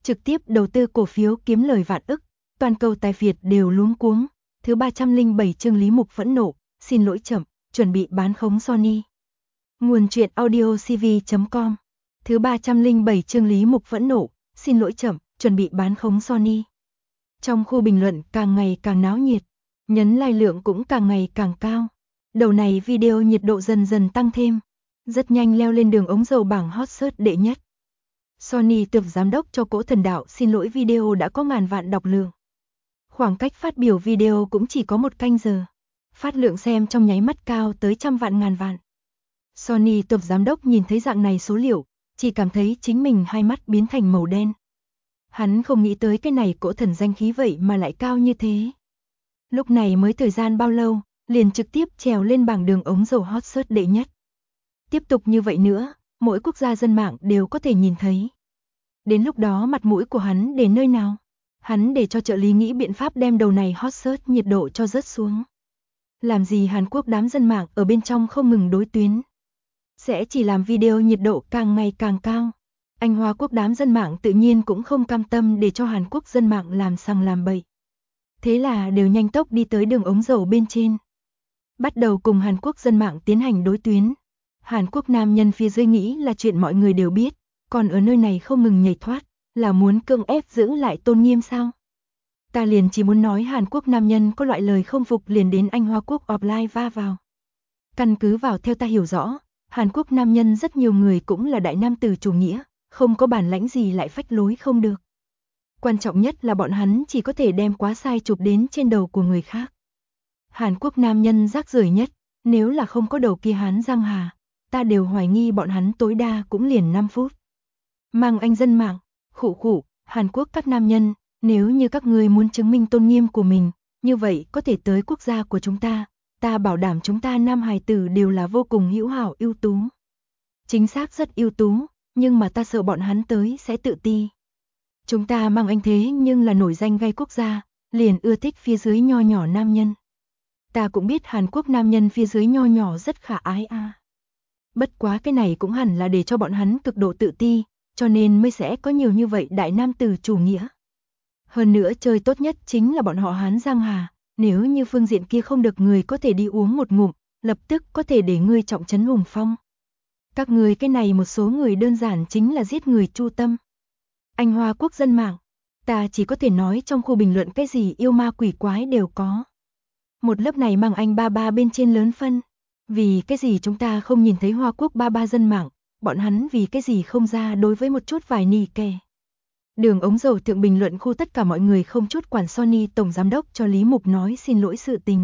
trực tiếp đầu tư cổ phiếu kiếm lời vạn ức, toàn cầu tài Việt đều luống cuống. Thứ 307 chương Lý Mục phẫn nộ, xin lỗi chậm, chuẩn bị bán khống Sony. Nguồn truyện audio cv.com. Thứ 307 chương Lý Mục phẫn nộ, xin lỗi chậm, chuẩn bị bán khống Sony. Trong khu bình luận càng ngày càng náo nhiệt, nhấn like lượng cũng càng ngày càng cao. Đầu này video nhiệt độ dần dần tăng thêm, rất nhanh leo lên đường ống dầu bảng hot search đệ nhất. Sony Tổng giám đốc cho Cỗ Thần Đạo xin lỗi video đã có ngàn vạn đọc lượng. Khoảng cách phát biểu video cũng chỉ có 1 canh giờ. Phát lượng xem trong nháy mắt cao tới trăm vạn ngàn vạn. Sony Tổng giám đốc nhìn thấy dạng này số liệu, chỉ cảm thấy chính mình hai mắt biến thành màu đen. Hắn không nghĩ tới cái này Cỗ Thần danh khí vậy mà lại cao như thế. Lúc này mới thời gian bao lâu, liền trực tiếp trèo lên bảng đường ống dầu hot search đệ nhất. Tiếp tục như vậy nữa, mỗi quốc gia dân mạng đều có thể nhìn thấy. Đến lúc đó mặt mũi của hắn để nơi nào? Hắn để cho trợ lý nghĩ biện pháp đem đầu này hot search nhiệt độ cho rớt xuống. Làm gì Hàn Quốc đám dân mạng ở bên trong không ngừng đối tuyến. Sẽ chỉ làm video nhiệt độ càng ngày càng cao. Anh Hoa Quốc đám dân mạng tự nhiên cũng không cam tâm để cho Hàn Quốc dân mạng làm sằng làm bậy. Thế là đều nhanh tốc đi tới đường ống dầu bên trên. Bắt đầu cùng Hàn Quốc dân mạng tiến hành đối tuyến. Hàn Quốc nam nhân phía dưới nghĩ là chuyện mọi người đều biết, còn ở nơi này không ngừng nhảy thoát, là muốn cưỡng ép giữ lại tôn nghiêm sao? Ta liền chỉ muốn nói Hàn Quốc nam nhân có loại lời không phục liền đến Anh Hoa Quốc offline va vào. Căn cứ vào theo ta hiểu rõ, Hàn Quốc nam nhân rất nhiều người cũng là đại nam tử chủ nghĩa, không có bản lãnh gì lại phách lối không được. Quan trọng nhất là bọn hắn chỉ có thể đem quá sai chụp đến trên đầu của người khác. Hàn Quốc nam nhân rác rưởi nhất, nếu là không có đầu kia Hán Giang Hà, ta đều hoài nghi bọn hắn tối đa cũng liền 5 phút. Mang anh dân mạng, khụ, Hàn Quốc các nam nhân, nếu như các ngươi muốn chứng minh tôn nghiêm của mình, như vậy có thể tới quốc gia của chúng ta bảo đảm chúng ta nam hài tử đều là vô cùng hữu hảo ưu tú. Chính xác rất ưu tú, nhưng mà ta sợ bọn hắn tới sẽ tự ti. Chúng ta mang anh thế nhưng là nổi danh gai quốc gia, liền ưa thích phía dưới nho nhỏ nam nhân. Ta cũng biết Hàn Quốc nam nhân phía dưới nho nhỏ rất khả ái a. Bất quá cái này cũng hẳn là để cho bọn hắn cực độ tự ti, cho nên mới sẽ có nhiều như vậy đại nam tử chủ nghĩa. Hơn nữa chơi tốt nhất chính là bọn họ Hán Giang Hà, nếu như phương diện kia không được người có thể đi uống một ngụm, lập tức có thể để ngươi trọng trấn hùng phong. Các người cái này một số người đơn giản chính là giết người chu tâm. Anh Hoa Quốc dân mạng, ta chỉ có thể nói trong khu bình luận cái gì yêu ma quỷ quái đều có. Một lớp này mang anh ba bên trên lớn phân. Vì cái gì chúng ta không nhìn thấy Hoa Quốc ba dân mạng, bọn hắn vì cái gì không ra đối với một chút vài nì kè. Đường ống dầu thượng bình luận khu tất cả mọi người không chút quản Sony tổng giám đốc cho Lý Mục nói xin lỗi sự tình.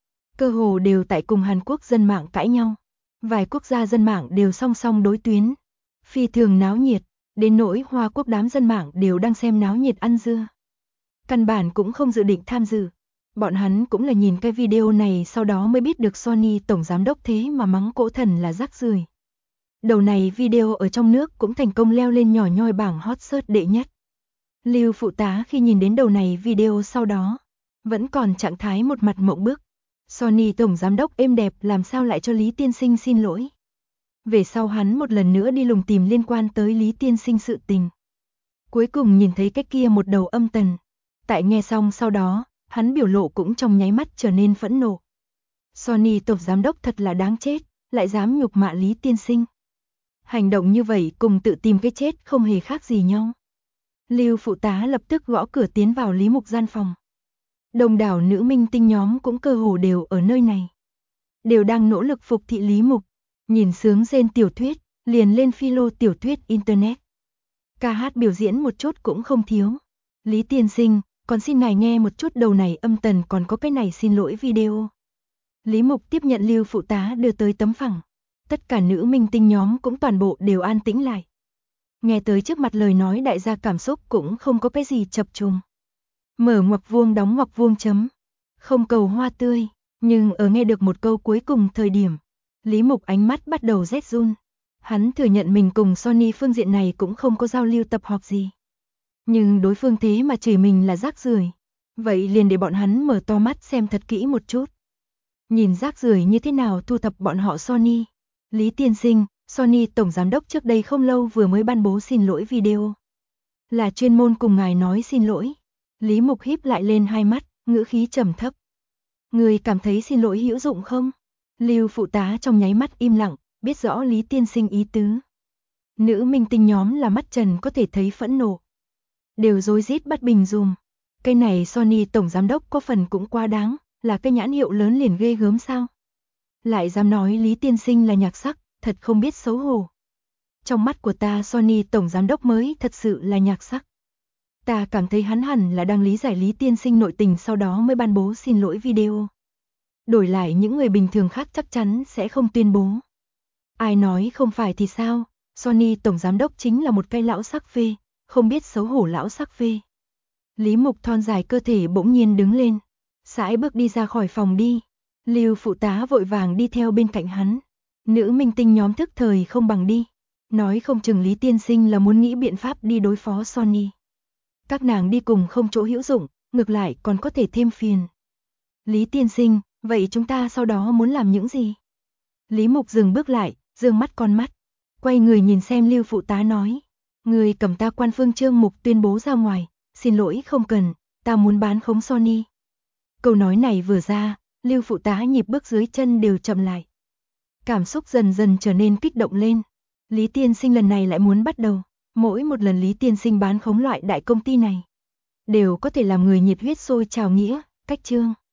Cơ hồ đều tại cùng Hàn Quốc dân mạng cãi nhau. Vài quốc gia dân mạng đều song song đối tuyến. Phi thường náo nhiệt, đến nỗi Hoa Quốc đám dân mạng đều đang xem náo nhiệt ăn dưa. Căn bản cũng không dự định tham dự. Bọn hắn cũng là nhìn cái video này sau đó mới biết được Sony tổng giám đốc thế mà mắng Cỗ Thần là rác rưởi. Đầu này video ở trong nước cũng thành công leo lên nhỏ nhoi bảng hot search đệ nhất. Lưu phụ tá khi nhìn đến đầu này video sau đó, vẫn còn trạng thái một mặt mộng bức. Sony tổng giám đốc êm đẹp làm sao lại cho Lý Tiên Sinh xin lỗi. Về sau hắn một lần nữa đi lùng tìm liên quan tới Lý Tiên Sinh sự tình. Cuối cùng nhìn thấy cái kia một đầu âm tần. Tại nghe xong sau đó, hắn biểu lộ cũng trong nháy mắt trở nên phẫn nộ. Sony tổng giám đốc thật là đáng chết, lại dám nhục mạ Lý Tiên Sinh. Hành động như vậy cùng tự tìm cái chết không hề khác gì nhau. Lưu phụ tá lập tức gõ cửa tiến vào Lý Mục gian phòng. Đông đảo nữ minh tinh nhóm cũng cơ hồ đều ở nơi này. Đều đang nỗ lực phục thị Lý Mục, nhìn sướng rên tiểu thuyết, liền lên philo tiểu thuyết internet. Ca hát biểu diễn một chút cũng không thiếu. Lý Tiên Sinh, còn xin ngài nghe một chút đầu này âm tần còn có cái này xin lỗi video. Lý Mục tiếp nhận Lưu phụ tá đưa tới tấm phẳng. Tất cả nữ minh tinh nhóm cũng toàn bộ đều an tĩnh lại. Nghe tới trước mặt lời nói đại gia cảm xúc cũng không có cái gì chập trùng. Mở ngoặc vuông đóng ngoặc vuông chấm. Không cầu hoa tươi, nhưng ở nghe được một câu cuối cùng thời điểm, Lý Mục ánh mắt bắt đầu rét run. Hắn thừa nhận mình cùng Sony phương diện này cũng không có giao lưu tập họp gì. Nhưng đối phương thế mà chửi mình là rác rưởi. Vậy liền để bọn hắn mở to mắt xem thật kỹ một chút. Nhìn rác rưởi như thế nào thu thập bọn họ Sony. Lý Tiên Sinh, Sony tổng giám đốc trước đây không lâu vừa mới ban bố xin lỗi video. Là chuyên môn cùng ngài nói xin lỗi. Lý Mục híp lại lên hai mắt, ngữ khí trầm thấp. Người cảm thấy xin lỗi hữu dụng không? Lưu phụ tá trong nháy mắt im lặng, biết rõ Lý tiên sinh ý tứ. Nữ minh tinh nhóm là mắt trần có thể thấy phẫn nộ. Đều rối rít bắt bình dùm. Cái này Sony tổng giám đốc có phần cũng quá đáng, là cái nhãn hiệu lớn liền ghê gớm sao? Lại dám nói Lý tiên sinh là nhạc sắc, thật không biết xấu hổ. Trong mắt của ta Sony tổng giám đốc mới thật sự là nhạc sắc. Ta cảm thấy hắn hẳn là đang lý giải Lý tiên sinh nội tình sau đó mới ban bố xin lỗi video. Đổi lại những người bình thường khác chắc chắn sẽ không tuyên bố. Ai nói không phải thì sao, Sony tổng giám đốc chính là một cái lão sắc phê, không biết xấu hổ lão sắc phê. Lý Mục thon dài cơ thể bỗng nhiên đứng lên, sải bước đi ra khỏi phòng đi. Lưu phụ tá vội vàng đi theo bên cạnh hắn. Nữ minh tinh nhóm thức thời không bằng đi. Nói không chừng Lý tiên sinh là muốn nghĩ biện pháp đi đối phó Sony. Các nàng đi cùng không chỗ hữu dụng, ngược lại còn có thể thêm phiền. Lý tiên sinh, vậy chúng ta sau đó muốn làm những gì? Lý Mục dừng bước lại, dương mắt con mắt. Quay người nhìn xem Lưu phụ tá nói. Người cầm ta quan phương chương mục tuyên bố ra ngoài. Xin lỗi không cần, ta muốn bán khống Sony. Câu nói này vừa ra, Lưu phụ tá nhịp bước dưới chân đều chậm lại. Cảm xúc dần dần trở nên kích động lên. Lý tiên sinh lần này lại muốn bắt đầu. Mỗi một lần Lý tiên sinh bán khống loại đại công ty này, đều có thể làm người nhiệt huyết sôi trào nghĩa, cách chương.